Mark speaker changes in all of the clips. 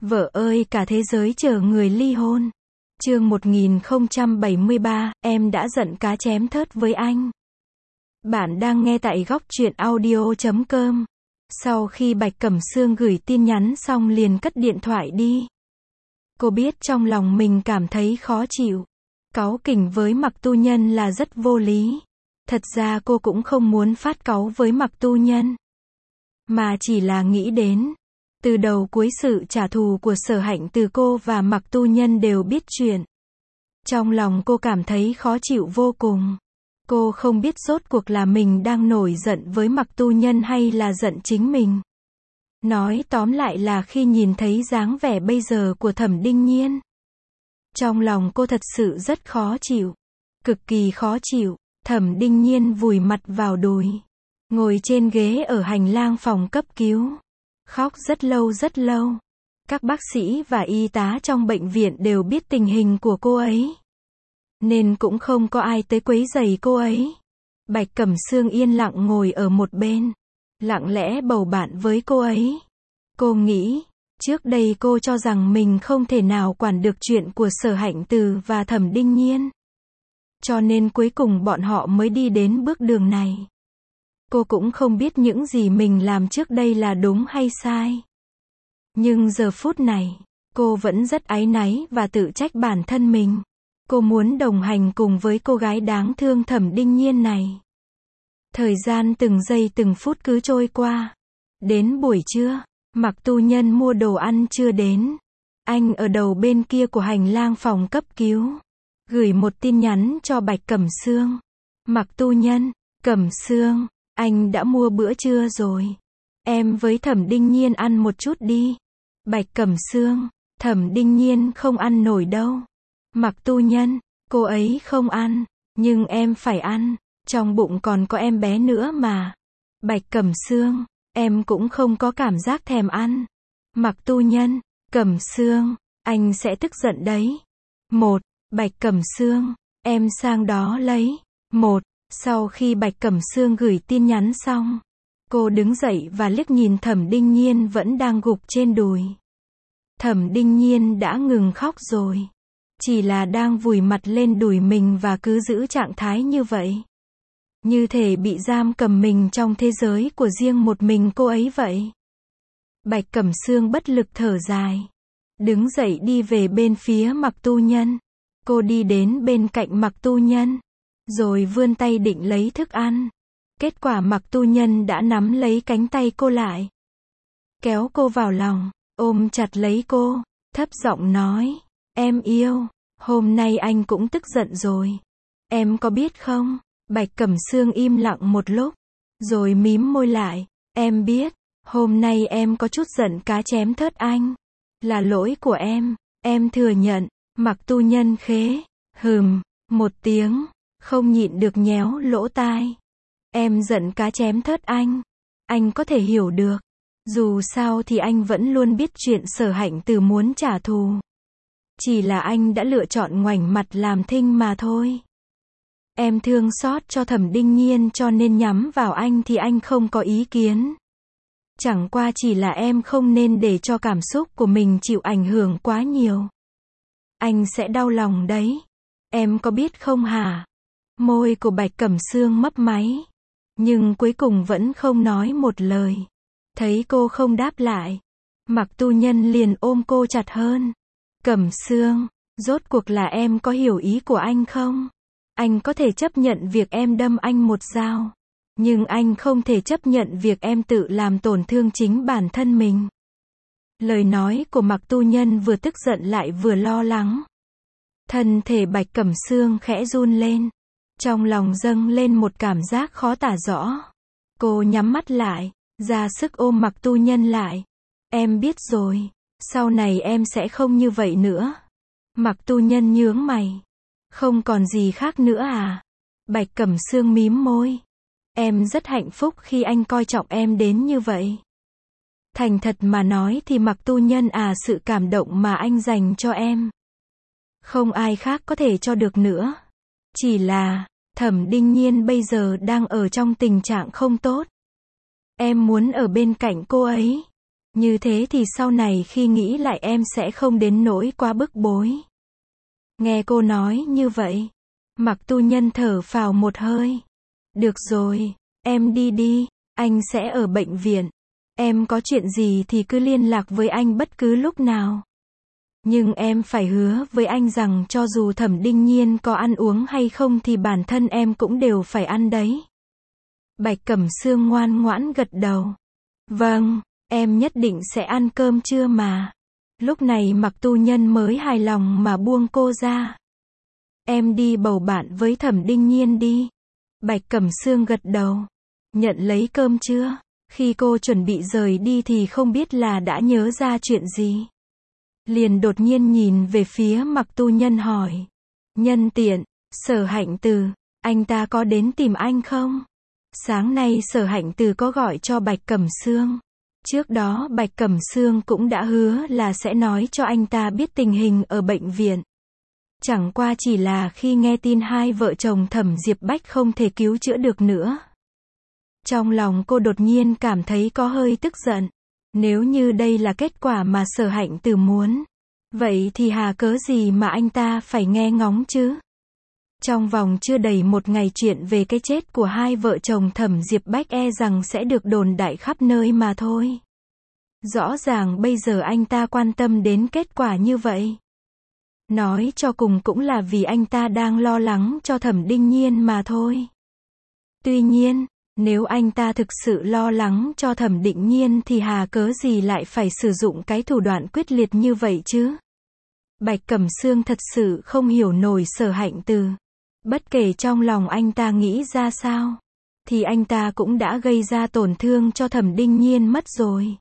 Speaker 1: Vợ ơi, cả thế giới chờ người ly hôn. Chương 1073, em đã giận cá chém thớt với anh. Bạn đang nghe tại góc truyện audio.com. Sau khi Bạch Cẩm Sương gửi tin nhắn xong liền cất điện thoại đi. Cô biết trong lòng mình cảm thấy khó chịu. Cáu kỉnh với Mạc Tu Nhân là rất vô lý. Thật ra cô cũng không muốn phát cáu với Mạc Tu Nhân, mà chỉ là nghĩ đến từ đầu cuối sự trả thù của Sở Hạnh Từ, cô và Mạc Tu Nhân đều biết chuyện. Trong lòng cô cảm thấy khó chịu vô cùng. Cô không biết rốt cuộc là mình đang nổi giận với Mạc Tu Nhân hay là giận chính mình. Nói tóm lại là khi nhìn thấy dáng vẻ bây giờ của Thẩm Đinh Nhiên, trong lòng cô thật sự rất khó chịu. Cực kỳ khó chịu. Thẩm Đinh Nhiên vùi mặt vào đùi, ngồi trên ghế ở hành lang phòng cấp cứu, khóc rất lâu rất lâu. Các bác sĩ và y tá trong bệnh viện đều biết tình hình của cô ấy, nên cũng không có ai tới quấy rầy cô ấy. Bạch Cẩm Sương yên lặng ngồi ở một bên, lặng lẽ bầu bạn với cô ấy. Cô nghĩ, trước đây cô cho rằng mình không thể nào quản được chuyện của Sở Hạnh Từ và Thẩm Đinh Nhiên, cho nên cuối cùng bọn họ mới đi đến bước đường này. Cô cũng không biết những gì mình làm trước đây là đúng hay sai. Nhưng giờ phút này, cô vẫn rất áy náy và tự trách bản thân mình. Cô muốn đồng hành cùng với cô gái đáng thương Thẩm Đinh Nhiên này. Thời gian từng giây từng phút cứ trôi qua. Đến buổi trưa, Mạc Tu Nhân mua đồ ăn chưa đến. Anh ở đầu bên kia của hành lang phòng cấp cứu, gửi một tin nhắn cho Bạch Cẩm Sương. Mạc Tu Nhân, Cẩm Sương, anh đã mua bữa trưa rồi. Em với Thẩm Đinh Nhiên ăn một chút đi. Bạch Cẩm Sương, Thẩm Đinh Nhiên không ăn nổi đâu. Mạc Tu Nhân, cô ấy không ăn, nhưng em phải ăn. Trong bụng còn có em bé nữa mà. Bạch Cẩm Sương, em cũng không có cảm giác thèm ăn. Mạc Tu Nhân, Cẩm Sương, anh sẽ tức giận đấy. Bạch Cẩm Sương, em sang đó lấy. Sau khi Bạch Cẩm Sương gửi tin nhắn xong, cô đứng dậy và liếc nhìn Thẩm Đinh Nhiên vẫn đang gục trên đùi. Thẩm Đinh Nhiên đã ngừng khóc rồi, chỉ là đang vùi mặt lên đùi mình và cứ giữ trạng thái như vậy, như thể bị giam cầm mình trong thế giới của riêng một mình cô ấy vậy. Bạch Cẩm Sương bất lực thở dài, đứng dậy đi về bên phía Mạc Tu Nhân. Cô đi đến bên cạnh Mạc Tu Nhân, rồi vươn tay định lấy thức ăn. Kết quả Mạc Tu Nhân đã nắm lấy cánh tay cô lại, kéo cô vào lòng, ôm chặt lấy cô, thấp giọng nói, em yêu, hôm nay anh cũng tức giận rồi. Em có biết không? Bạch Cẩm Sương im lặng một lúc, rồi mím môi lại, em biết, hôm nay em có chút giận cá chém thớt anh. Là lỗi của em thừa nhận. Mạc Tu Nhân khế, một tiếng, không nhịn được nhéo lỗ tai. Em giận cá chém thớt anh có thể hiểu được. Dù sao thì anh vẫn luôn biết chuyện Sở Hạnh Từ muốn trả thù. Chỉ là anh đã lựa chọn ngoảnh mặt làm thinh mà thôi. Em thương xót cho Thẩm Đinh Nhiên cho nên nhắm vào anh thì anh không có ý kiến. Chẳng qua chỉ là em không nên để cho cảm xúc của mình chịu ảnh hưởng quá nhiều. Anh sẽ đau lòng đấy. Em có biết không hả? Môi của Bạch Cẩm Sương mấp máy, nhưng cuối cùng vẫn không nói một lời. Thấy cô không đáp lại, Mạc Tu Nhân liền ôm cô chặt hơn. Cẩm Sương, rốt cuộc là em có hiểu ý của anh không? Anh có thể chấp nhận việc em đâm anh một dao, nhưng anh không thể chấp nhận việc em tự làm tổn thương chính bản thân mình. Lời nói của Mạc Tu Nhân vừa tức giận lại vừa lo lắng. Thân thể Bạch Cẩm Sương khẽ run lên, trong lòng dâng lên một cảm giác khó tả rõ. Cô nhắm mắt lại, ra sức ôm Mạc Tu Nhân lại. Em biết rồi, sau này em sẽ không như vậy nữa. Mạc Tu Nhân nhướng mày. Không còn gì khác nữa à? Bạch Cẩm Sương mím môi. Em rất hạnh phúc khi anh coi trọng em đến như vậy. Thành thật mà nói thì Mạc Tu Nhân sự cảm động mà anh dành cho em, không ai khác có thể cho được nữa. Chỉ là, Thẩm Đinh Nhiên bây giờ đang ở trong tình trạng không tốt. Em muốn ở bên cạnh cô ấy. Như thế thì sau này khi nghĩ lại em sẽ không đến nỗi quá bức bối. Nghe cô nói như vậy, Mạc Tu Nhân thở phào một hơi. Được rồi, em đi đi, anh sẽ ở bệnh viện. Em có chuyện gì thì cứ liên lạc với anh bất cứ lúc nào. Nhưng em phải hứa với anh rằng cho dù Thẩm Đinh Nhiên có ăn uống hay không thì bản thân em cũng đều phải ăn đấy. Bạch Cẩm Sương ngoan ngoãn gật đầu. Vâng, em nhất định sẽ ăn cơm trưa mà. Lúc này Mạc Tu Nhân mới hài lòng mà buông cô ra. Em đi bầu bạn với Thẩm Đinh Nhiên đi. Bạch Cẩm Sương gật đầu. Nhận lấy cơm trưa. Khi cô chuẩn bị rời đi thì không biết là đã nhớ ra chuyện gì. Liền đột nhiên nhìn về phía Mạc Tu Nhân hỏi. Nhân tiện, Sở Hạnh Từ, anh ta có đến tìm anh không? Sáng nay Sở Hạnh Từ có gọi cho Bạch Cẩm Sương. Trước đó Bạch Cẩm Sương cũng đã hứa là sẽ nói cho anh ta biết tình hình ở bệnh viện. Chẳng qua chỉ là khi nghe tin hai vợ chồng Thẩm Diệp Bách không thể cứu chữa được nữa. Trong lòng cô đột nhiên cảm thấy có hơi tức giận. Nếu như đây là kết quả mà Sở Hạnh Từ muốn, vậy thì hà cớ gì mà anh ta phải nghe ngóng chứ? Trong vòng chưa đầy một ngày chuyện về cái chết của hai vợ chồng Thẩm Diệp Bách e rằng sẽ được đồn đại khắp nơi mà thôi. Rõ ràng bây giờ anh ta quan tâm đến kết quả như vậy. Nói cho cùng cũng là vì anh ta đang lo lắng cho Thẩm Đinh Nhiên mà thôi. Tuy nhiên, nếu anh ta thực sự lo lắng cho Thẩm Đinh Nhiên thì hà cớ gì lại phải sử dụng cái thủ đoạn quyết liệt như vậy chứ? Bạch Cẩm Sương thật sự không hiểu nổi Sở Hạnh Từ. Bất kể trong lòng anh ta nghĩ ra sao, thì anh ta cũng đã gây ra tổn thương cho Thẩm Đinh Nhiên mất rồi.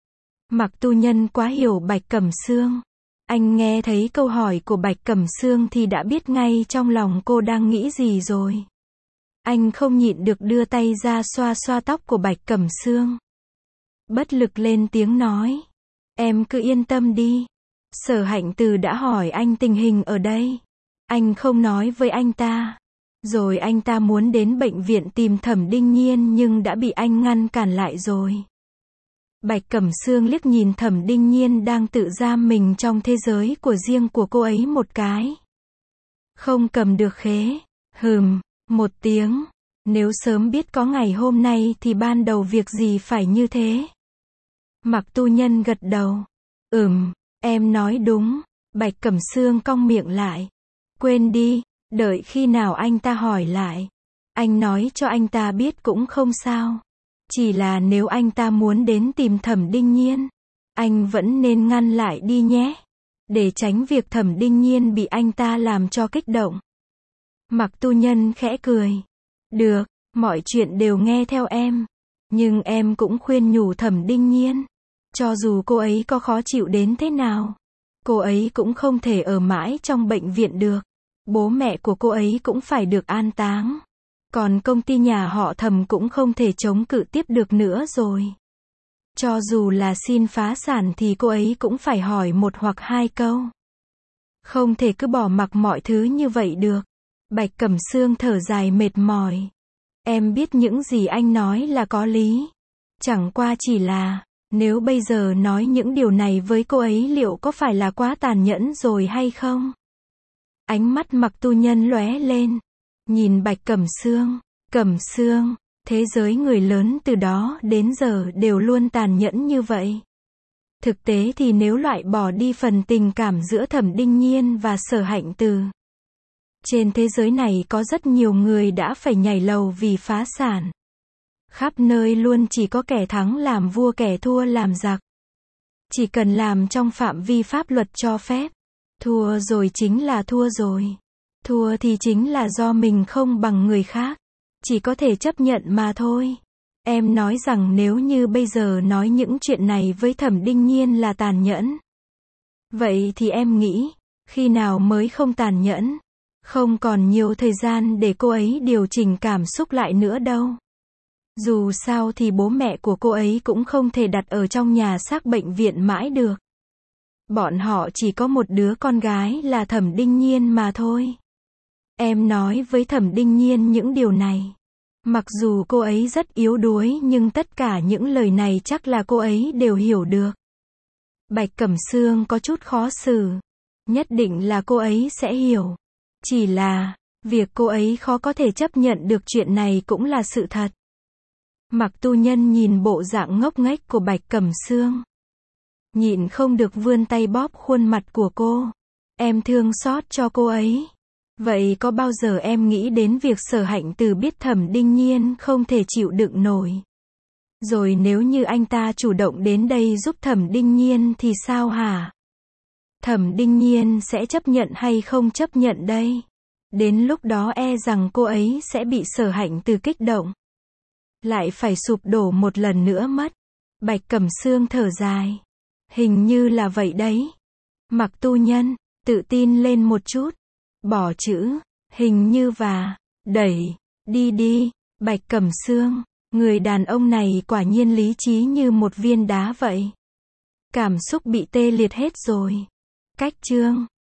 Speaker 1: Mạc Tu Nhân quá hiểu Bạch Cẩm Sương. Anh nghe thấy câu hỏi của Bạch Cẩm Sương thì đã biết ngay trong lòng cô đang nghĩ gì rồi. Anh không nhịn được đưa tay ra xoa xoa tóc của Bạch Cẩm Sương. Bất lực lên tiếng nói. Em cứ yên tâm đi. Sở Hạnh Từ đã hỏi anh tình hình ở đây. Anh không nói với anh ta. Rồi anh ta muốn đến bệnh viện tìm Thẩm Đinh Nhiên nhưng đã bị anh ngăn cản lại rồi. Bạch Cẩm Sương liếc nhìn Thẩm Đinh Nhiên đang tự giam mình trong thế giới của riêng của cô ấy một cái. Không cầm được khế. Một tiếng. Nếu sớm biết có ngày hôm nay thì ban đầu việc gì phải như thế. Mạc Tu Nhân gật đầu. Em nói đúng. Bạch Cẩm Sương cong miệng lại. Quên đi, đợi khi nào anh ta hỏi lại. Anh nói cho anh ta biết cũng không sao. Chỉ là nếu anh ta muốn đến tìm Thẩm Đinh Nhiên, anh vẫn nên ngăn lại đi nhé. Để tránh việc Thẩm Đinh Nhiên bị anh ta làm cho kích động. Mạc Tu Nhân khẽ cười. Được, mọi chuyện đều nghe theo em. Nhưng em cũng khuyên nhủ Thẩm Đinh Nhiên. Cho dù cô ấy có khó chịu đến thế nào, cô ấy cũng không thể ở mãi trong bệnh viện được. Bố mẹ của cô ấy cũng phải được an táng. Còn công ty nhà họ Thẩm cũng không thể chống cự tiếp được nữa rồi. Cho dù là xin phá sản thì cô ấy cũng phải hỏi một hoặc hai câu. Không thể cứ bỏ mặc mọi thứ như vậy được. Bạch Cẩm Sương thở dài mệt mỏi. Em biết những gì anh nói là có lý. Chẳng qua chỉ là, nếu bây giờ nói những điều này với cô ấy liệu có phải là quá tàn nhẫn rồi hay không? Ánh mắt Mạc Tu Nhân lóe lên. Nhìn Bạch Cẩm Sương, thế giới người lớn từ đó đến giờ đều luôn tàn nhẫn như vậy. Thực tế thì nếu loại bỏ đi phần tình cảm giữa Thẩm Đinh Nhiên và Sở Hạnh Từ, trên thế giới này có rất nhiều người đã phải nhảy lầu vì phá sản. Khắp nơi luôn chỉ có kẻ thắng làm vua kẻ thua làm giặc. Chỉ cần làm trong phạm vi pháp luật cho phép. Thua rồi chính là thua rồi. Thua thì chính là do mình không bằng người khác. Chỉ có thể chấp nhận mà thôi. Em nói rằng nếu như bây giờ nói những chuyện này với Thẩm Đinh Nhiên là tàn nhẫn. Vậy thì em nghĩ, khi nào mới không tàn nhẫn? Không còn nhiều thời gian để cô ấy điều chỉnh cảm xúc lại nữa đâu. Dù sao thì bố mẹ của cô ấy cũng không thể đặt ở trong nhà xác bệnh viện mãi được. Bọn họ chỉ có một đứa con gái là Thẩm Đinh Nhiên mà thôi. Em nói với Thẩm Đinh Nhiên những điều này. Mặc dù cô ấy rất yếu đuối nhưng tất cả những lời này chắc là cô ấy đều hiểu được. Bạch Cẩm Sương có chút khó xử. Nhất định là cô ấy sẽ hiểu. Chỉ là, việc cô ấy khó có thể chấp nhận được chuyện này cũng là sự thật. Mạc Tu Nhân nhìn bộ dạng ngốc nghếch của Bạch Cẩm Sương. Nhịn không được vươn tay bóp khuôn mặt của cô. Em thương xót cho cô ấy. Vậy có bao giờ em nghĩ đến việc Sở Hạnh Từ biết Thẩm Đinh Nhiên không thể chịu đựng nổi? Rồi nếu như anh ta chủ động đến đây giúp Thẩm Đinh Nhiên thì sao hả? Thẩm Đinh Nhiên sẽ chấp nhận hay không chấp nhận đây? Đến lúc đó e rằng cô ấy sẽ bị Sở Hạnh Từ kích động. Lại phải sụp đổ một lần nữa mất. Bạch Cẩm Sương thở dài. Hình như là vậy đấy. Mạc Tu Nhân, tự tin lên một chút. Bỏ chữ, hình như và, đẩy, đi. Bạch Cẩm Sương, người đàn ông này quả nhiên lý trí như một viên đá vậy. Cảm xúc bị tê liệt hết rồi. Cách chương